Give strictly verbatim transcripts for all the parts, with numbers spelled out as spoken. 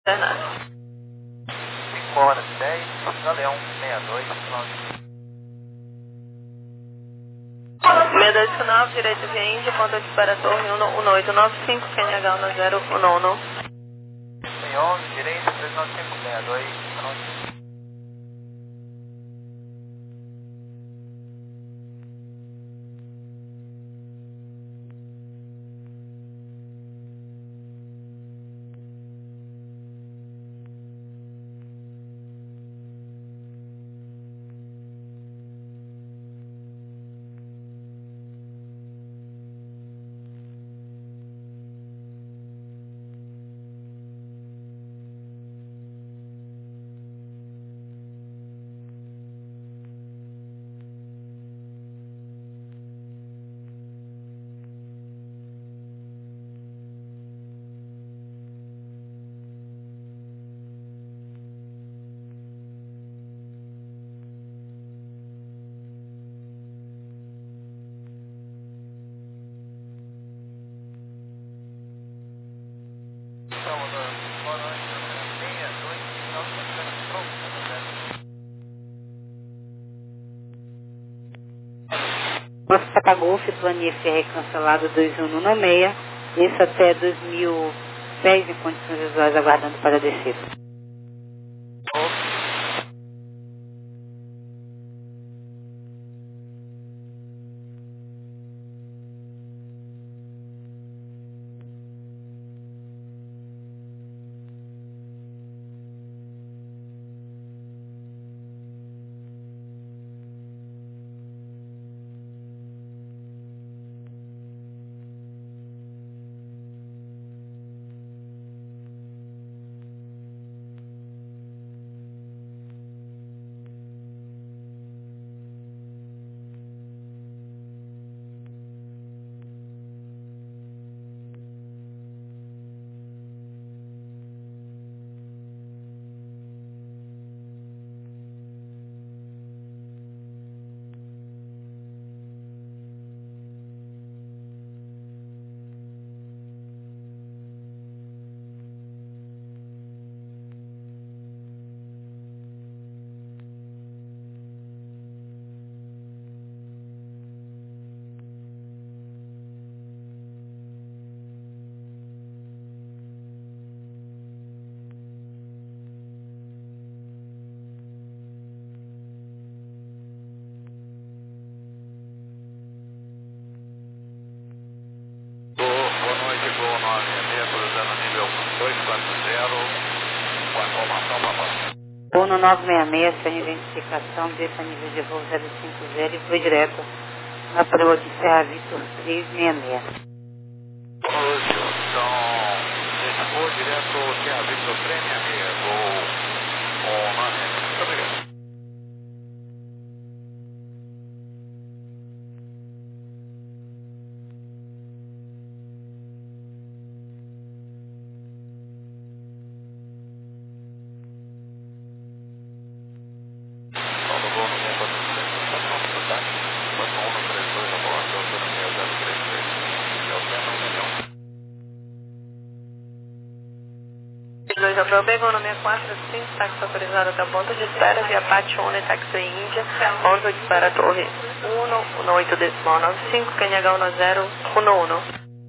Bernardo. cinco horas e dez, Galeão sessenta e dois, nove. sessenta e dois com nove, direito de Índia, ponto de espera torre um oito nove cinco, Q N H um zero um um. Tem onze, direito, três nove cinco, sessenta e dois, nove. Boa noite, sessenta e dois, nove, Nosso Patagolf, plano I F R cancelado dois um um seis, isso até dois mil e dez em condições visuais aguardando para descer. Uno nove seis seis, sem identificação, desça nível de voo zero cinco zero e foi direto na proa de Serra Vitor três seis seis. Hoje, então, esse voo direto Serra Vitor três seis seis, voo com nove. Muito obrigado. dois Hotel Bego, nome é quatro cinco, táxi autorizado até o ponto de espera via Pati One, táxi Índia, ponto de espera torre um oito decimal nove cinco, Q N H um zero um um.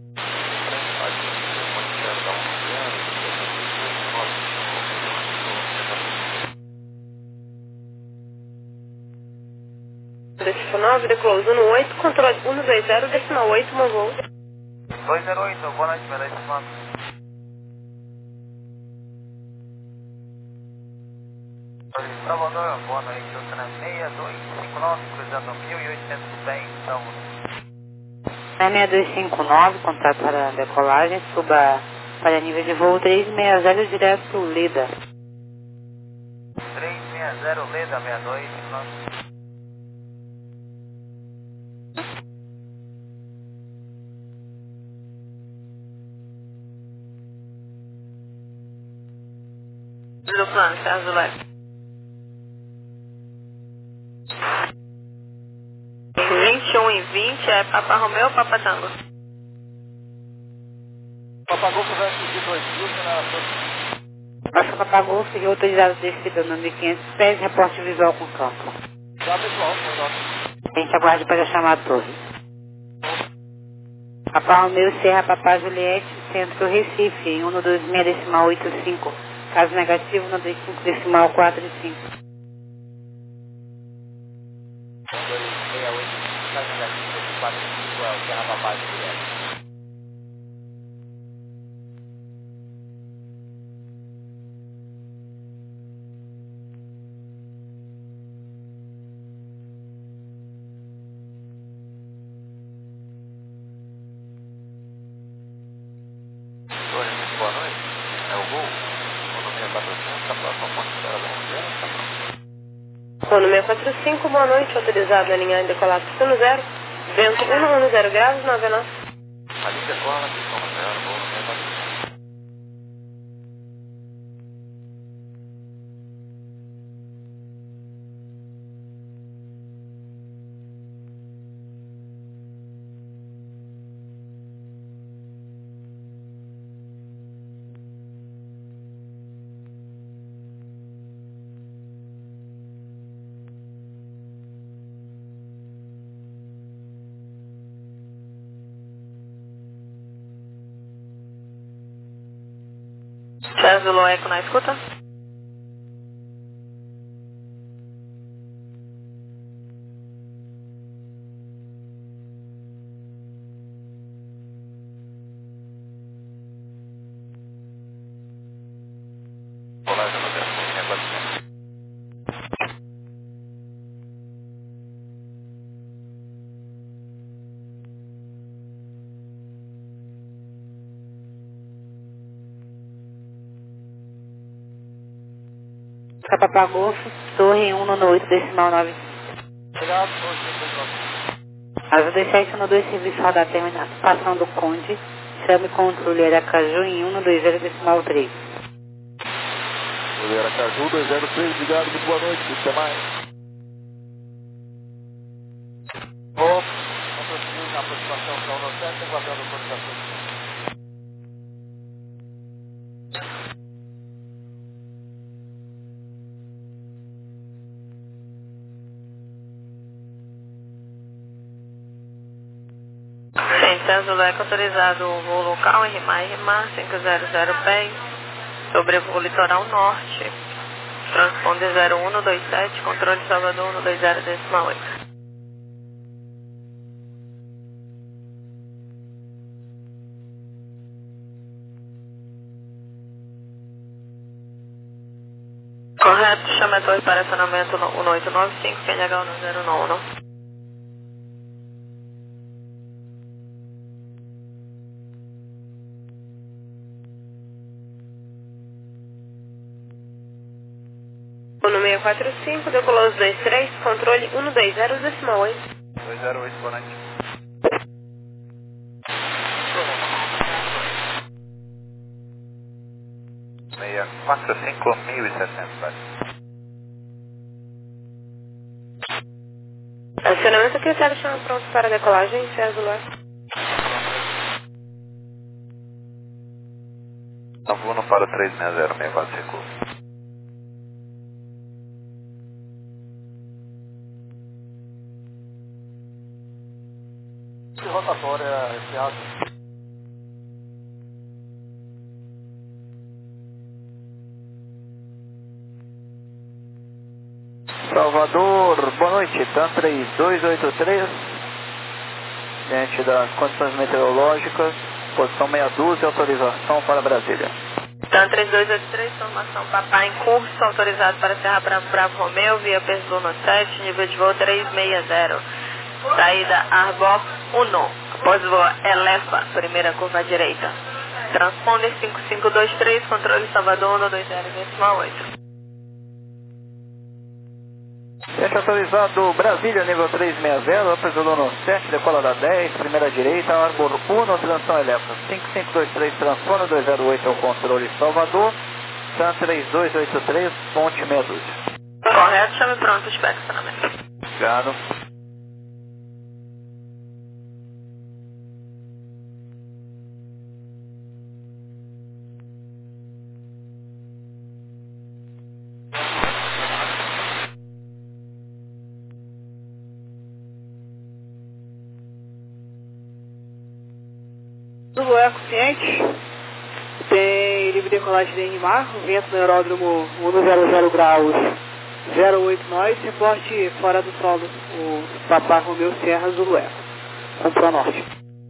Destino nove, The Close um oito, controle um dois zero, decimal oito, Mongol. dois zero oito, boa noite, meu nome. Salvador, boa noite, Ultra seis dois cinco nove, cruzando mil e oitocentos e dez, Salvador. seis dois cinco nove, contato para decolagem, suba para nível de voo três seis zero, direto Leda. três seis zero, Leda, sessenta e dois, nove. Do plano, Serra do Leste. vinte e um e vinte é Papa Romeu ou Papa Tango? Papagol vai subir dois mil na Passa para Golfo e autorizado descida no mil e quinhentos pés, reporte visual com campo. Já pessoal, foi ótimo. A gente aguarde para chamar a torre. Papa Romeu, Serra, Papá Juliette, Centro Recife, em um dois seis decimal oito cinco. Caso negativo, um dois cinco decimal quatro cinco. um dois seis oito, caso negativo, quatro cinco é o Serra Papá Juliette. Oi, muito boa noite. É o Gol. O nome é quatrocentos, está próximo ao ponto de Serra da Montanha, está pronto. Voo no seis quatro cinco, boa noite, autorizado a linha em decolar pistão zero, vento um zero graus, nove nove. Ali decola, pistão zero, voo no seis quatro cinco. César Loeco na escuta. Olá, já no seis quatro cinco. Papa Golfo, torre um oito decimal nove. Obrigado, dois cinco dois. Asa dezessete um dois, serviço rodar terminado. Passando o Conde, chame controle Aracaju em um dois zero decimal três. Controle Aracaju dois zero três, obrigado, muito boa noite, até mais. Bom, vamos prosseguir na aproximação para o Nordeste, aguardando a autorização. Sim, César Loeco autorizado o voo local em Rimar e Rimar, cinco zero zero pés, sobrevoo litoral norte, transponder zero um dois sete, controle Salvador um dois zero decimal oito. Correto, chama a torre para acionamento um oito nove cinco, Q N H um zero nove. No seis quatro cinco, decolou os dois três, controle um dois zero decimal oito. dois zero oito, boa noite. seis quatro cinco, mil e setecentos. Acionamento critério chama pronto para decolagem, César Loeco. Novuno para três seis zero, seis quatro cinco. Rotatória, esse ato. Salvador, boa noite, TAM três dois oito três, diante das condições meteorológicas, posição meia dúzia, autorização para Brasília. TAM três dois oito três, formação Papá em curso, autorizado para Serra Bravo Bravo Romeu, via Persuno sete, nível de voo três seis zero, saída Arbor um, após voo Elefa, primeira curva à direita. Transponder cinco cinco dois três, controle Salvador um dois zero decimal oito. Gente autorizado Brasília, nível três seis zero, Apesolono sete, decola da dez, primeira direita, Arbor um, transição Elefa, cinco cinco dois três, transforma dois zero oito é o controle Salvador, TAM três dois oito três, ponte meia dúzia. Correto, chame pronto, espero acionamento. Obrigado. pacientes. Tem livre decolagem de Enrimar, vento no aeródromo cento graus, zero oito nós, reporte fora do solo, o Papa Romeu Serra Zulu Eco, com Pro Norte.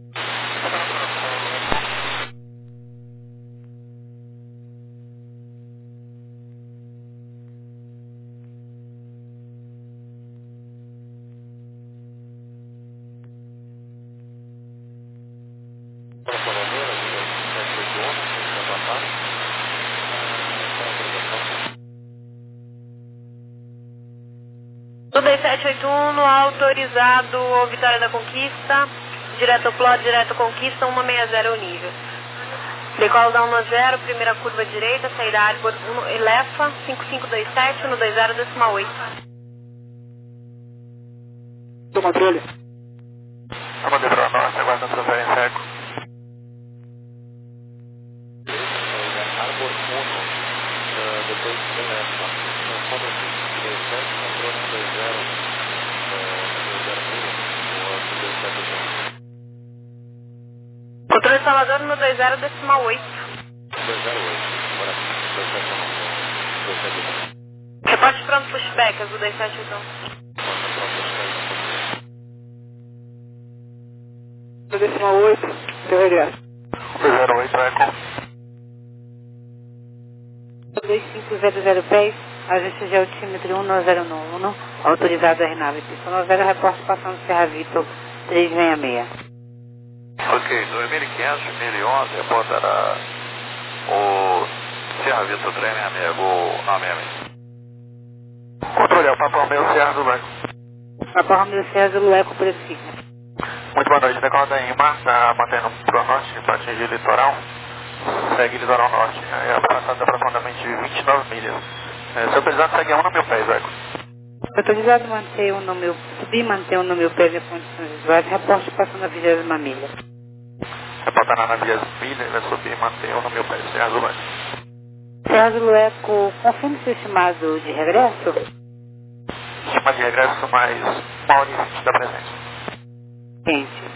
Tudo aí sete oito um, no autorizado, Vitória da Conquista, direto plot, direto Conquista, cento e sessenta o nível. Decola da um zero, primeira curva direita, saída Arbor um, Elefa, cinco cinco dois sete, no dois zero, decimal oito. Do controle. Comandante para nós, aguarda a transferência eco. Arbor um, depois Elefa, transforma cinco dois sete, controle um dois zero, dois zero milha, ou dois sete oito. Controle Salvador no dois zero, decimal oito. dois zero oito, agora dois sete um, dois sete oito. Reporte pronto, pushback, azul dois sete oito um. Decimal oito, seu regresso. dois zero oito, eco. dois cinco zero zero pés, ajuste de altímetro um nove zero um, autorizado a R-Nave, pista noventa, reporte passando Serra Vitor trezentos e sessenta e seis. Ok, dois mil e quinhentos, mil e onze, reportará o Serra Vitor trezentos e sessenta e seis, o nove seis seis. Controle, é o Papa Romeu Serra do Leco. Papa Romeu Serra do Leco, prefixo. Muito boa noite, decola da Enrimar, está mantendo pro norte para atingir o litoral. Segue litoral norte, é avançado aproximadamente vinte e nove milhas. É, seu pesado segue a um no mil pés, eco. Autorizado a manter um no meu, subir e manter um no meu pés em condições visuais, reporte passando a vigésima milha. Reportará na vigésima milha, vai subir e manter um no mil pés, Serra do Leco. Serra do Leco, confirme seu estimado de regresso? Estima de regresso mais uma hora e vinte da presença. Gente.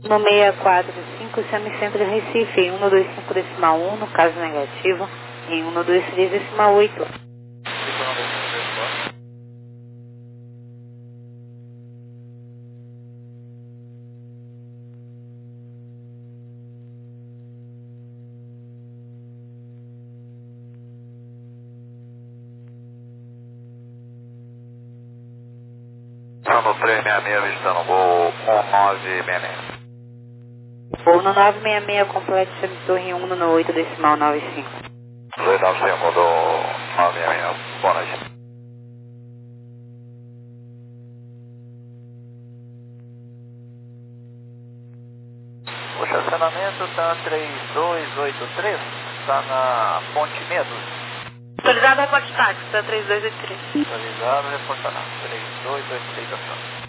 No seis quatro cinco, chame Centro de Recife, em cento e vinte e cinco decimal um, no caso negativo, em cento e vinte e três decimal oito. No três seis seis, visitando gol um nove seis seis. Voo no nove seis seis, complete chame Torre em cento e oito decimal noventa e cinco. dois nove cinco do nove seis seis, boa noite. O estacionamento está três dois oito três, está na Ponte Medos. Autorizado reporte táxi, está três dois oito três. Autorizado, reportará. três dois oito três, ação.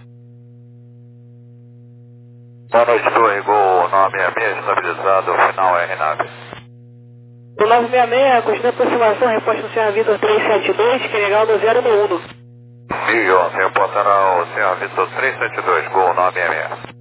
Boa noite, Torre, gol nove seis seis, estabilizado, final R nove. Do nove seis seis, continua a aproximação, reposta no Serra Vitor três sete dois, que é legal no zero no um. Miguel, você reportará o Serra Vitor três sete dois, gol nove seis seis.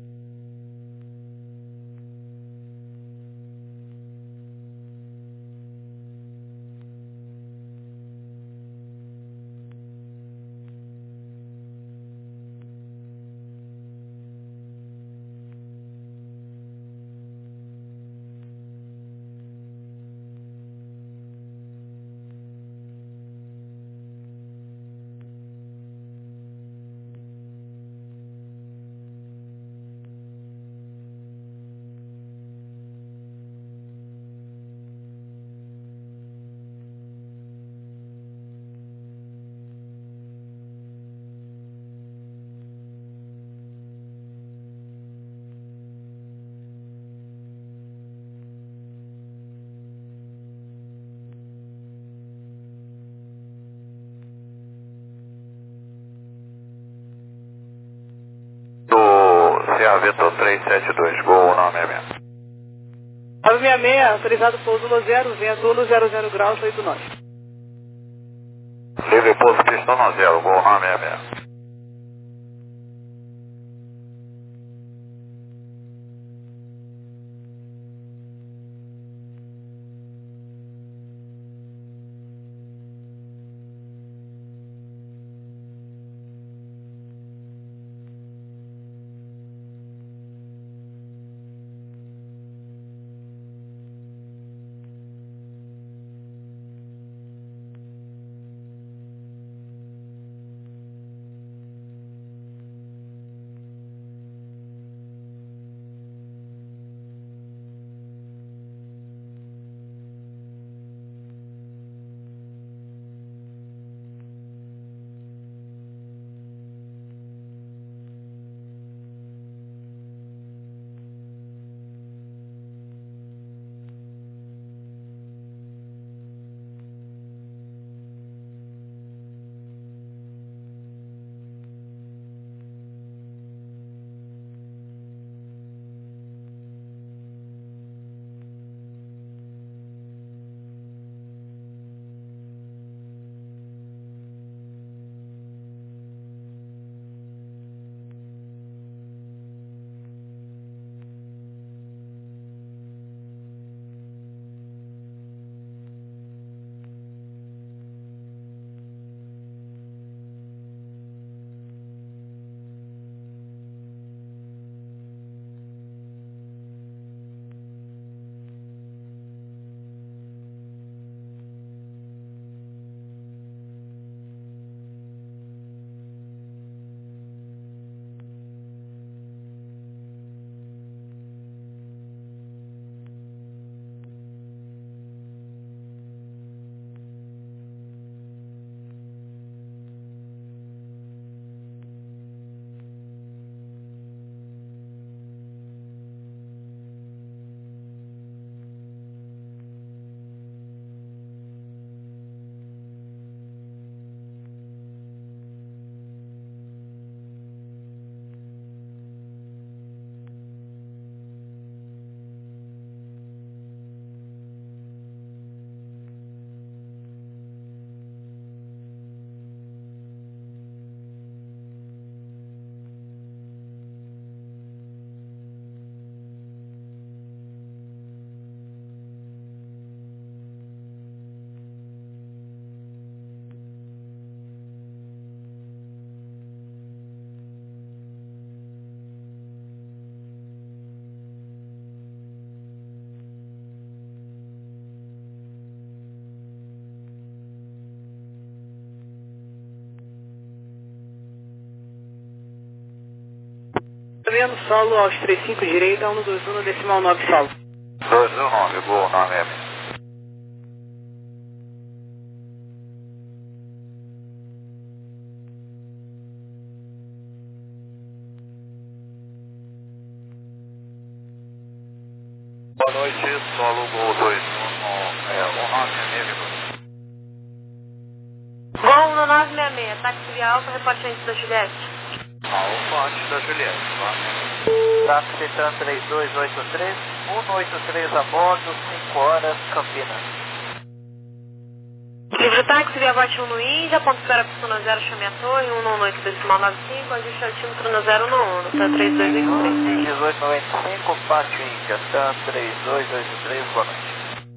Serra Vitor três sete dois, gol nove seis seis. nove seis seis, autorizado pouso no zero, vento no zero zero graus, oito nove. Livre pouso, pistão no zero, gol nove seis seis. governo, solo aos trinta e cinco direita, um dois um, decimal nove solo. dois um nove, Gol nove seis seis. Boa noite, solo Gol dois um, é, um nove seis seis. Gol um nove seis seis, táxi via Alfa, reporte antes da Juliette. Alfa antes da Juliette, tá? Táxi Titan três dois oito três, um oito três a bordo, cinco horas, Campinas. Livre táxi via Bote um no Índia, ponto espera pistona zero, chame a torre, um um oito decimal nove cinco, ajuste altímetro no zero um um, tá três dois oito três. dezoito noventa e cinco, Pátio Índia, Tan três dois oito três, boa noite.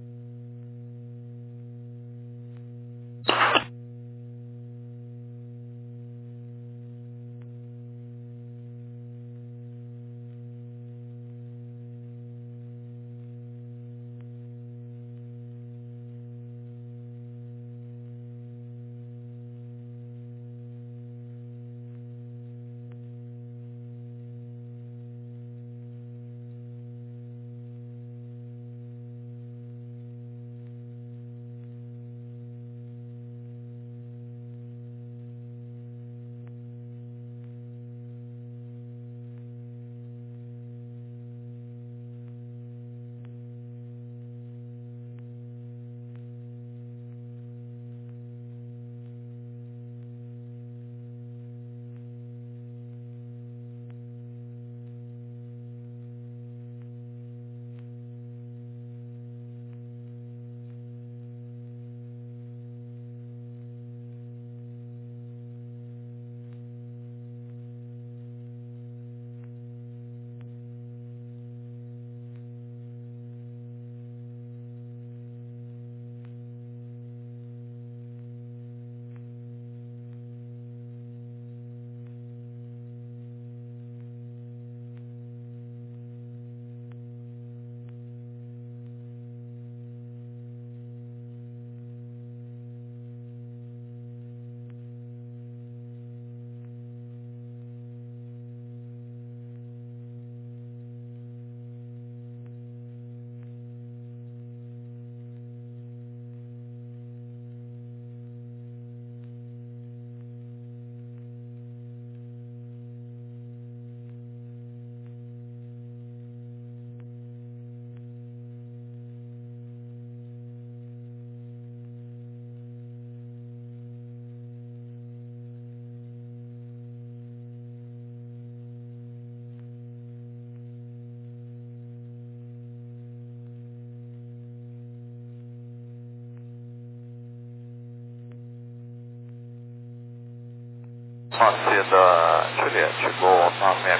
Pode ser da Juliette, Gol nove seis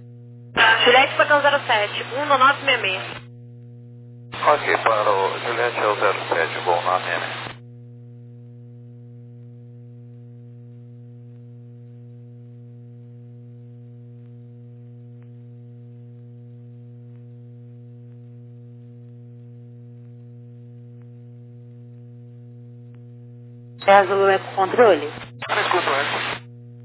seis. Juliette, portão zero sete, um nove seis seis. Ok, para o Juliette é o zero sete, Gol nove seis seis. Serra Zulu é com controle. Desculpa, é.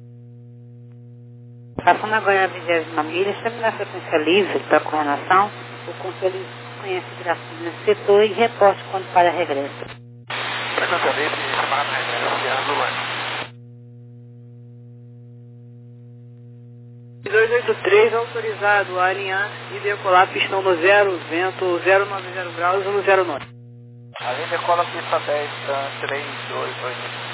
Passando agora a vigésima milha, estamos na frequência livre para coordenação. O controle conhece grafismo nesse setor e reporte quando para regresso. Frequência livre, chamada regresso, Serra Zulu. dois oito três autorizado a alinhar e decolar pistão no zero, vento zero nove zero graus, um zero nove. Ali decola pista dez, Tan três dois oito.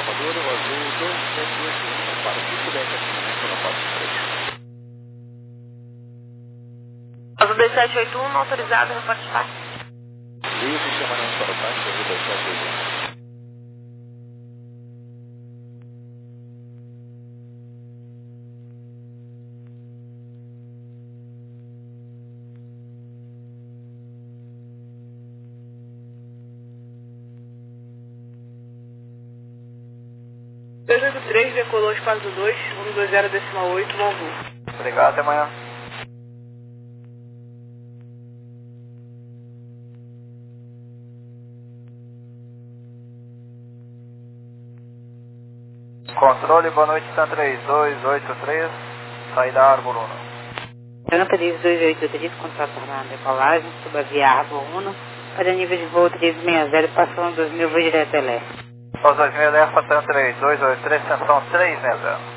Salvador, o azul dois sete oito um para o Sudeste, acionamento na parte três. Azul dois sete oito um, autorizado, reporte táxi. Isso, chamando para o táxi, azul dois sete oito um. dois oito três, decolou espaço dois, cento e vinte decimal oito, bom voo. Obrigado, até amanhã. Controle, boa noite, Santa três dois oito três, saída Arbor um. Franca três dois oito três, contato na decolagem, sobre a via Arbor um, para nível de voo três seis zero, passando dois mil, voo direto a leste. Os dois mil, Santa três dois oito três, extensão três seis zero.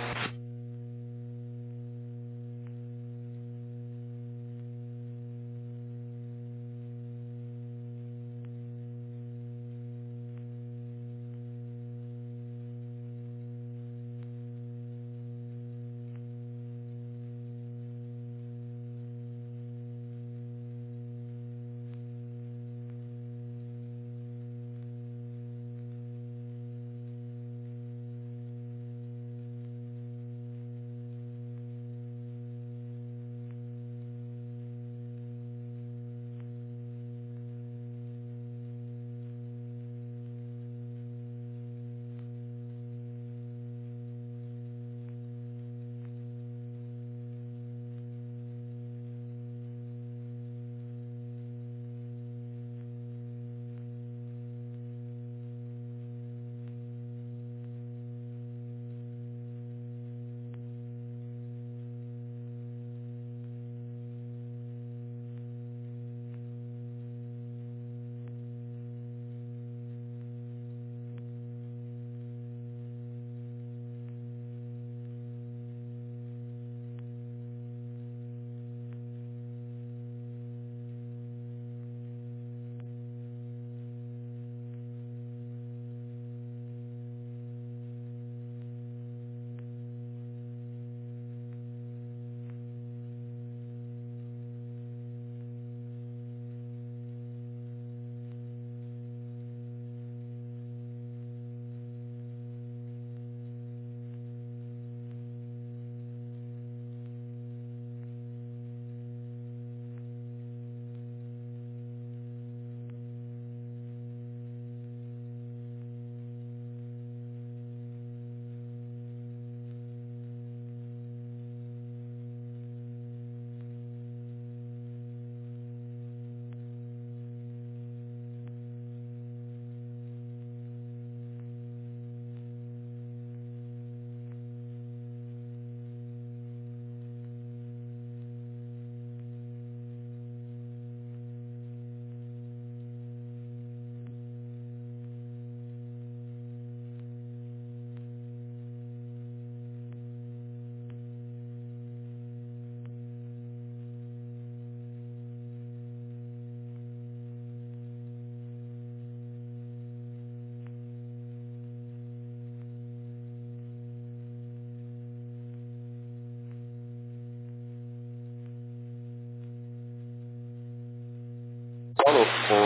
Paulo,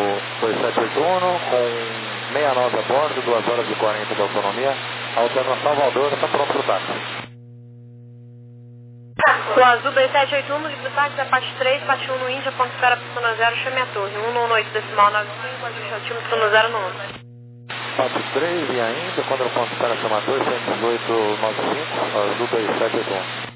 o dois sete oito um, com sessenta e nove a bordo, duas horas e quarenta de autonomia, alternação Salvador, está pronto para o táxi. O azul dois sete oito um, livre do táxi, a parte três, parte um no Índia, ponto espera para o zero, chame a torre, um no oito decimal nove cinco, ajuste ao time para zero no um. Parte três e ainda, quando o ponto espera chama a torre, cento e dezoito noventa e cinco, azul dois sete oito um.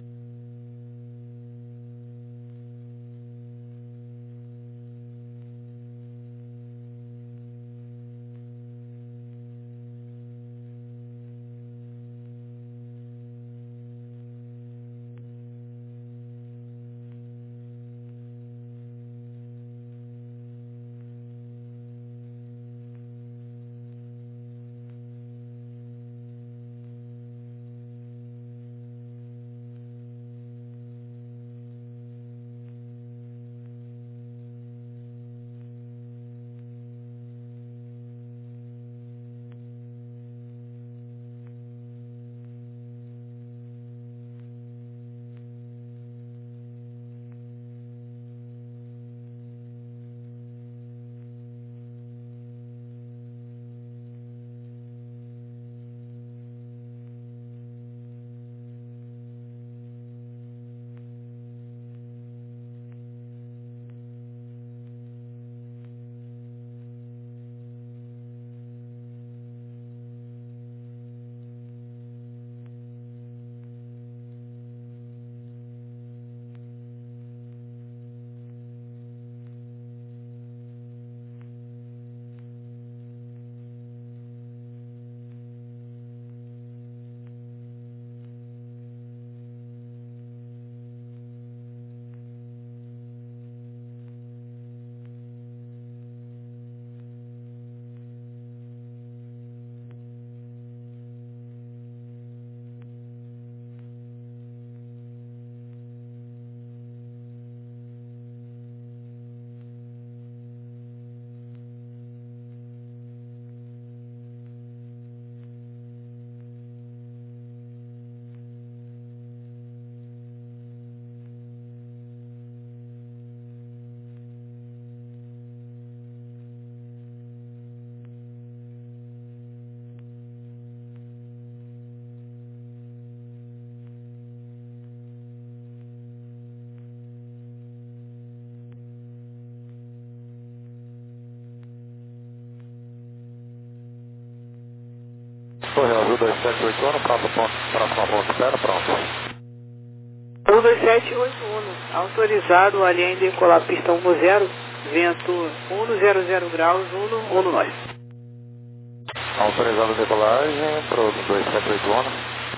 Torre Azul dois sete oito um, próximo ponto, próximo ponto, espera, pronto. um dois sete oito um, autorizado ali em decolar pista um zero, vento um zero zero graus, um um nove. Autorizado a decolagem para o dois sete oito um.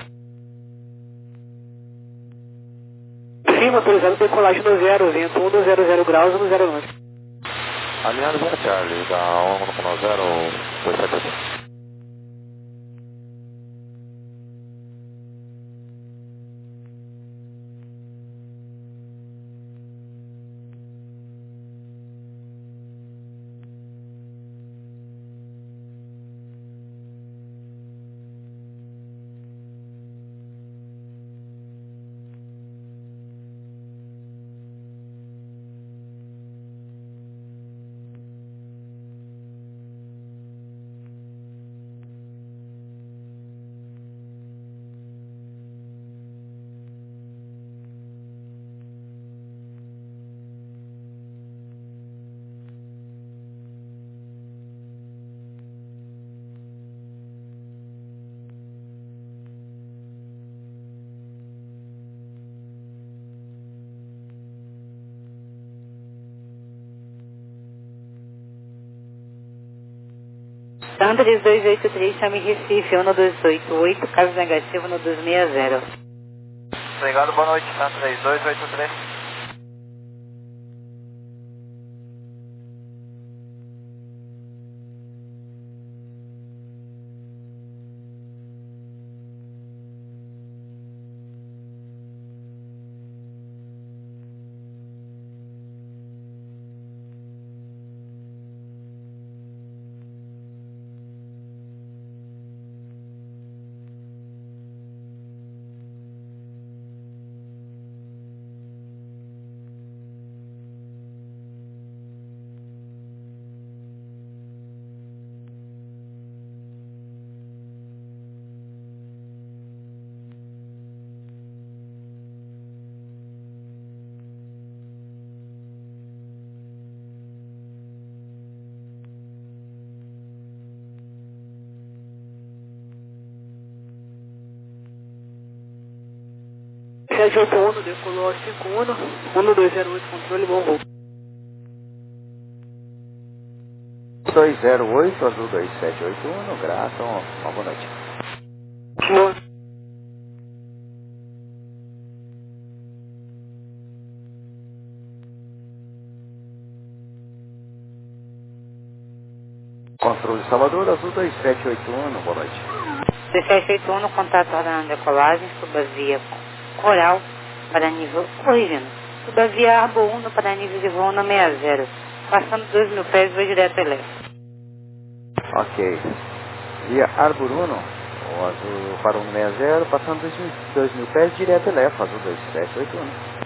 Sim, autorizado a decolagem no zero, vento um zero zero graus, um zero nove. Alinhado zero Charlie, da um zero dois sete oito um. Sandres dois oito três, chame Recife, um dois oito oito, caso negativo no dois seis zero. Obrigado, boa noite, Sandres dois oito três. sete oito um, decolou cinco um, um dois zero oito, controle, bom voo. dois zero oito, Azul dois sete oito um, no Graça, uma boa noite. Boa. Controle Salvador, Azul dois sete oito um, boa noite. dois sete oito um, contato na decolagem, subavia Coral, para nível, corrigindo, subavia Arbo um para nível de voo no seis zero, passando dois mil pés, vou direto ele. Ok. Via Arbor um, o Azul para um seis zero, passando dois mil pés, direto Elefa, Azul dois sete oito um.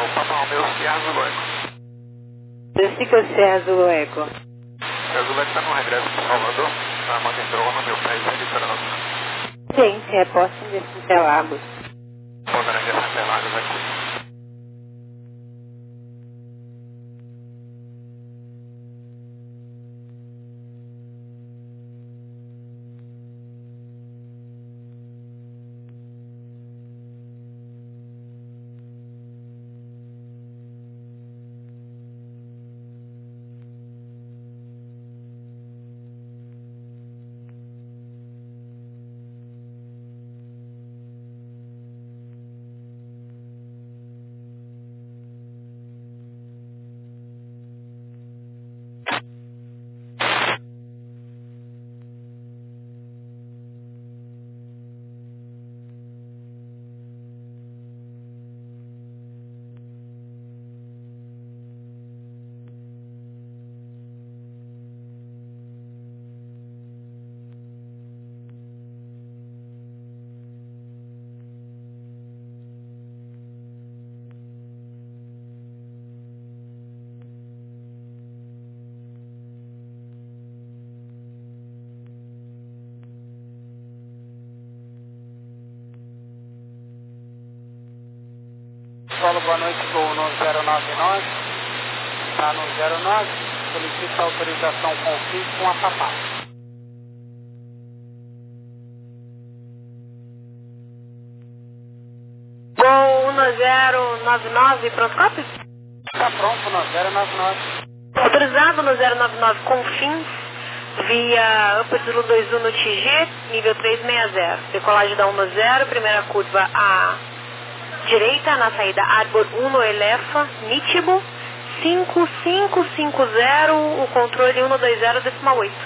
o Papa Romeu Sierra Zulu Eco. Verifica o Sierra Zulu Eco. Sierra Zulu Eco está no regresso para Salvador, está mantendo no meu país de liderança. Gente, reposta em Interlagos. Pousando em Interlagos aqui. Solo, boa noite, voo no zero nove nove, está no zero nove, solicita autorização com o F I S com a Papá. Gol um zero nove nove, pronto, cópia? Está pronto no zero nove nove. Autorizado no zero nove nove com fins, via Upper Zulu dois um no T G, nível trezentos e sessenta. Decolagem da um zero, primeira curva à direita, na saída Arbor um no Elefa, Nítibo, cinco cinco cinco zero, o controle um dois zero decimal oito.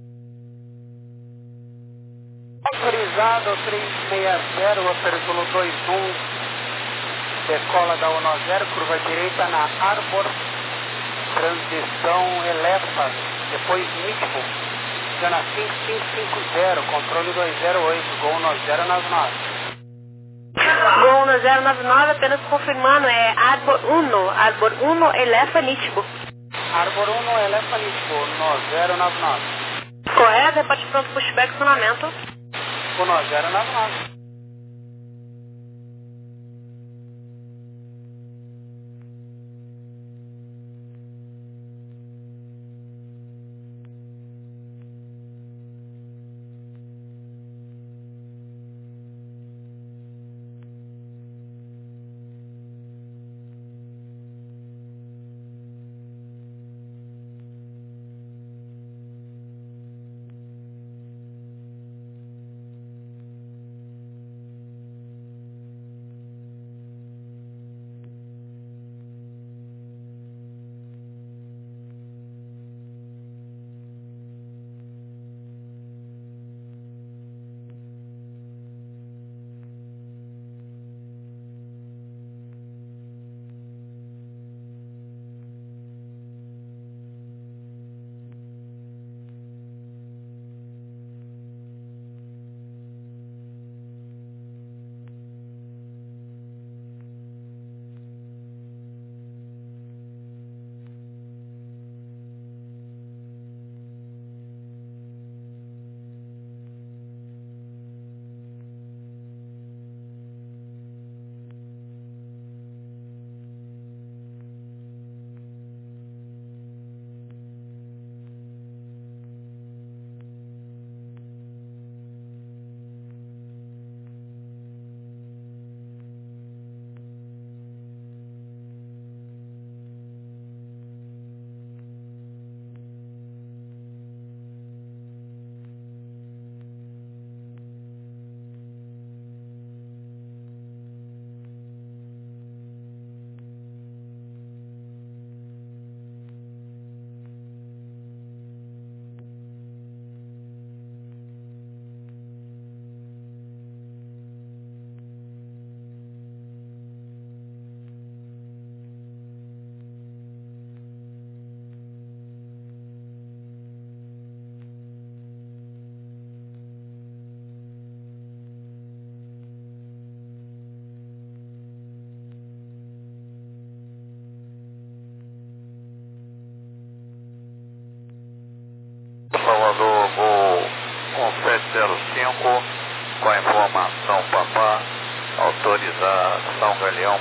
Autorizado trezentos e sessenta, Upper Zulu dois um, decola da um zero, curva direita na Arbor, transição Elefa, depois Nítibo, Jana cinco cinco cinco zero, controle dois zero oito, gol um zero nove nove. Gol um zero nove nove, apenas confirmando, é Arbor um, Arbor um Elefa Nítibo. Arbor um Elefa Nítibo, um zero nove nove. Correto, reparte pronto, pushback, funcionamento. um zero nove nove.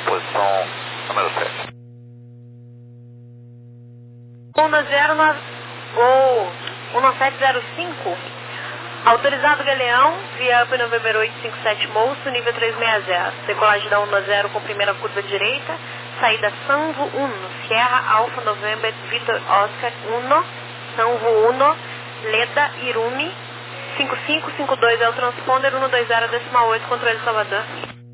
posição número sete. um zero nove, gol um sete zero cinco, autorizado Galeão, via Up November oito cinco sete Moço, nível três seis zero, decolagem da um zero com primeira curva direita, saída Sanvo um, Sierra Alfa November Victor Oscar um, Sanvo um, Leda Irumi, cinco cinco cinco dois é o transponder, um dois zero decimal oito, controle Salvador.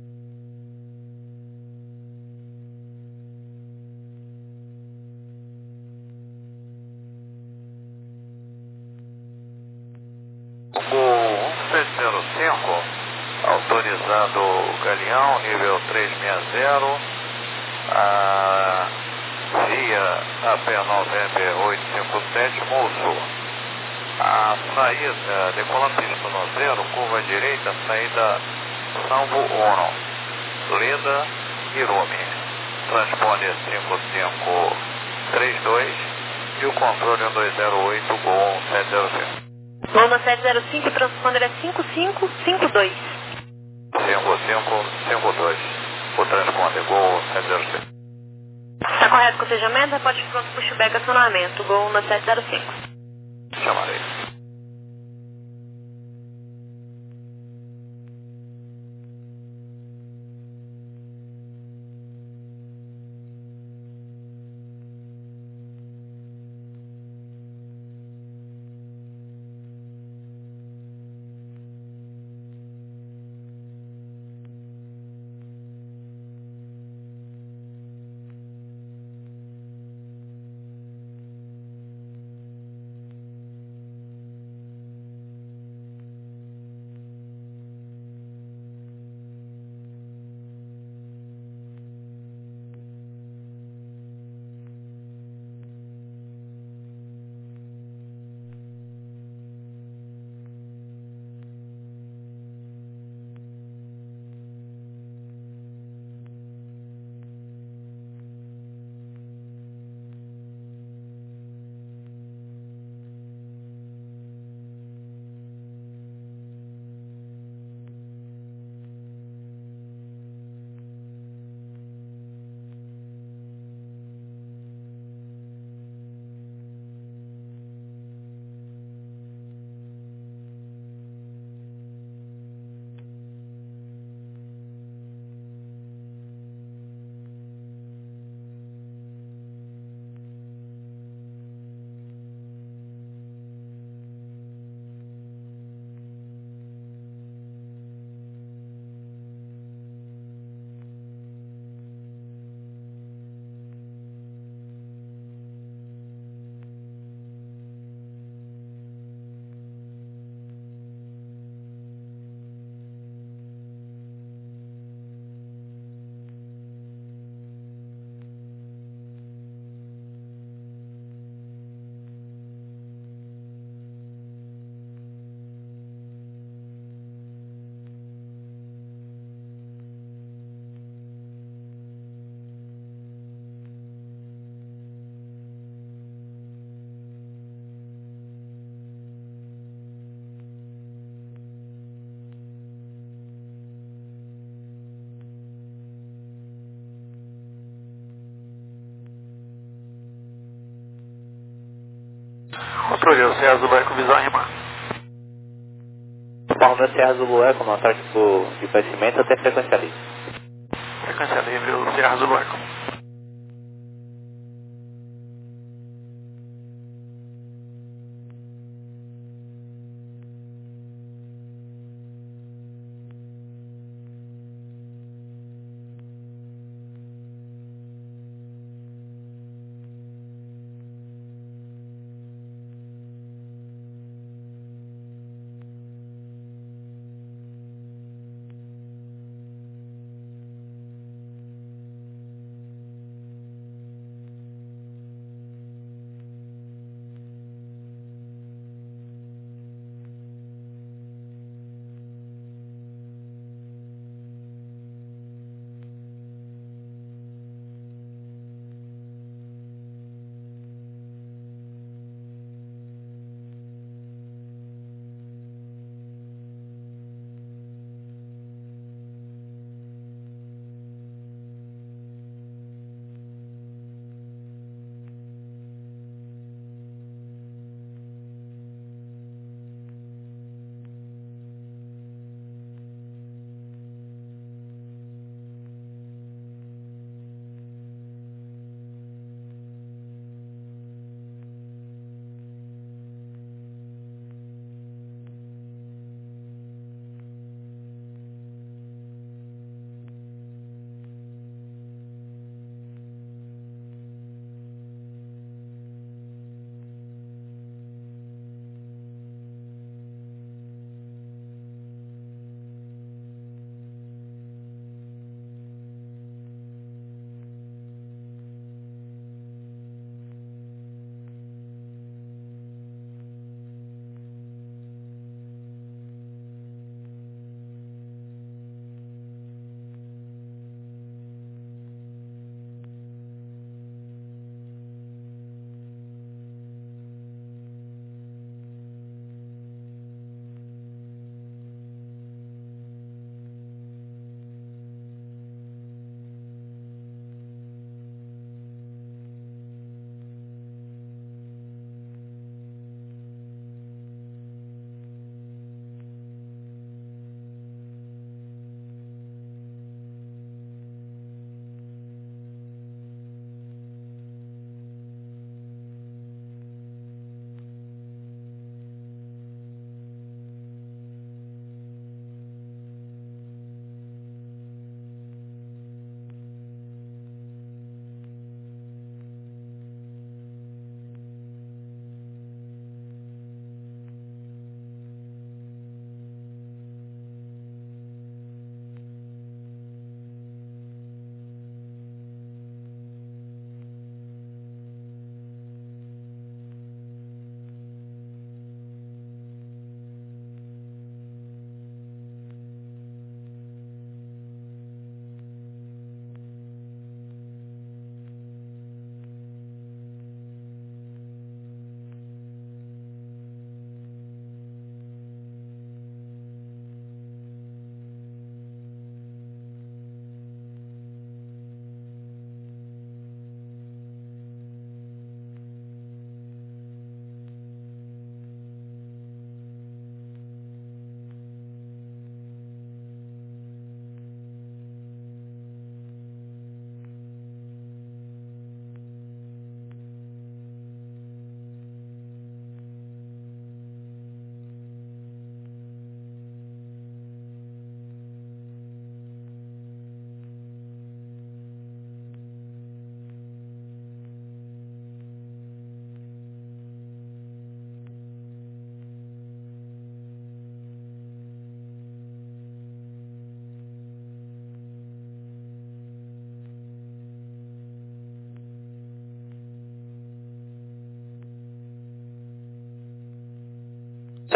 um sete zero cinco, autorizado Galeão, nível três seis zero, a, via A P November oito cinco sete, Moço. A saída, decolando pista no zero, curva direita, saída Sanvo um, Leda Irumi, transponder cinco cinco três dois e o controle um dois zero oito, Gol um sete zero cinco. London sete zero cinco, transponder é cinco cinco cinco dois. cinco cinco cinco dois. O transponder, Gol sete zero cinco. Está correto o cotejamento? Repórter pronto para o pushback acionamento. Gol um sete zero cinco. Chamarei. Controle, o César do Eco, visão rimar. Palma Serra Zulu Eco, notático de crescimento até frequência livre. Frequência livre, o Serra Zulu Eco.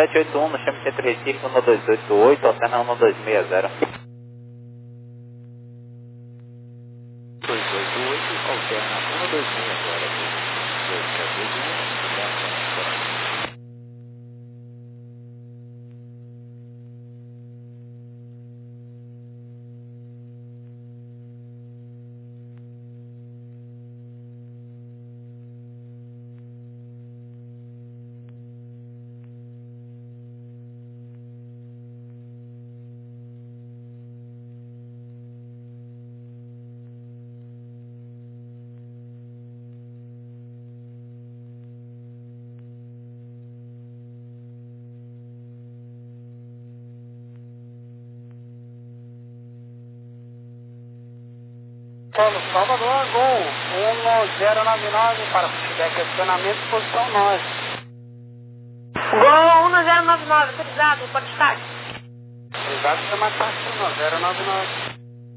sete oito um, no chame Centro Recife, um dois oito oito, alterna um dois seis zero. dois oito oito, alterna um dois seis agora. dois sete oito um, alterna agora. Solo Salvador, Gol um zero nove nove para feedback acionamento, posição nove. Gol um zero nove nove, autorizado, pode estar. Exato, chama táxi um zero nove nove.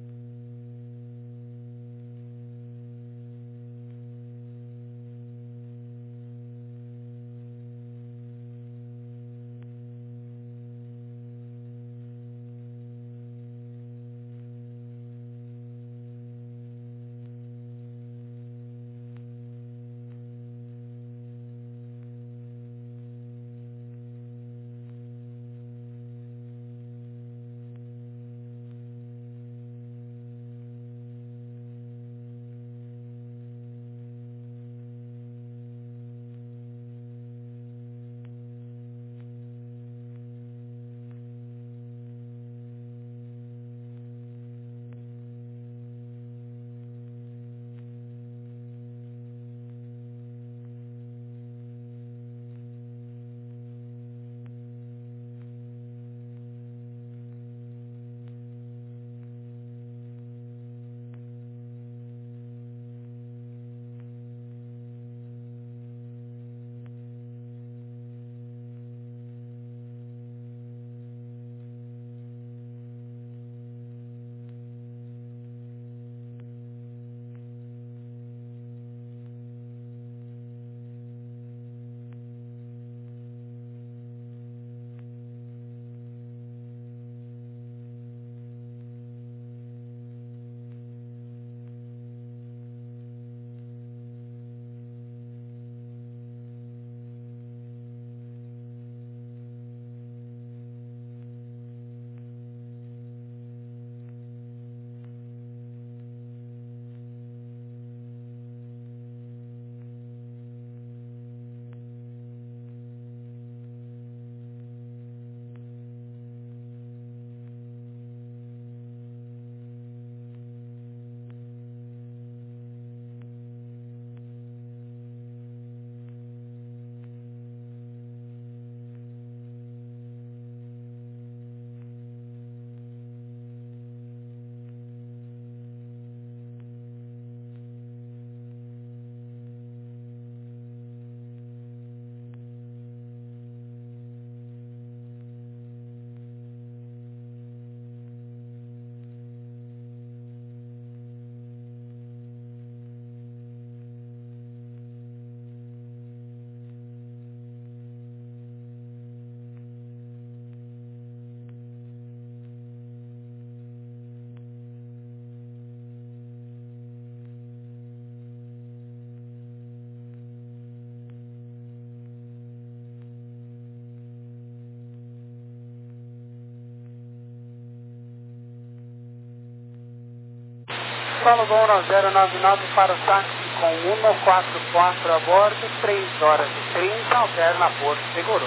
Solo Gol um zero nove nove para o táxi com um quatro quatro a bordo, três horas e trinta, alterna Porto Seguro.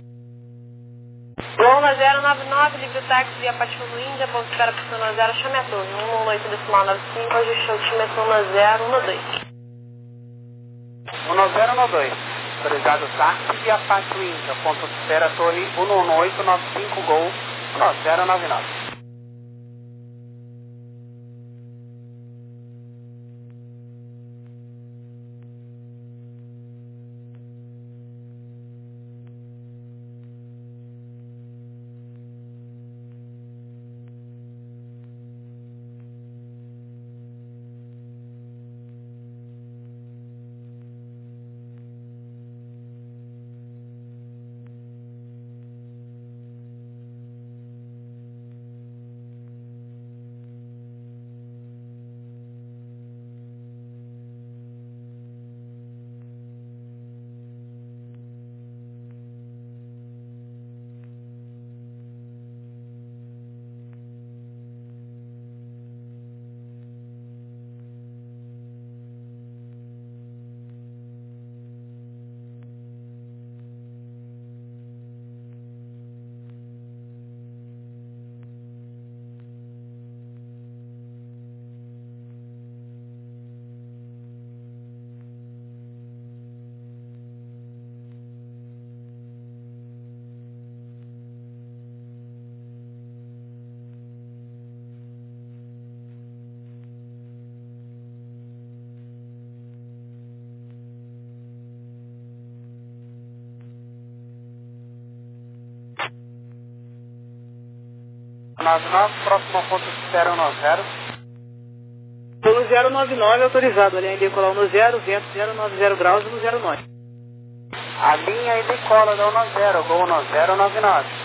Gol um zero nove nove, livre táxi via Patinho Índia, ponto de espera para o um zero, chame a torre, um um oito decimal nove cinco, ajuste altímetro um zero um dois. um zero um dois, autorizado táxi via Patinho Índia, ponto de espera torre um um oito nove cinco, Gol um zero nove nove. nove nove, próximo ponto zero nove zero. Pelo zero nove nove autorizado, a linha decolar no zero, vento zero nove zero graus no zero nove. A linha e decola da um zero, voo no zero nove nove.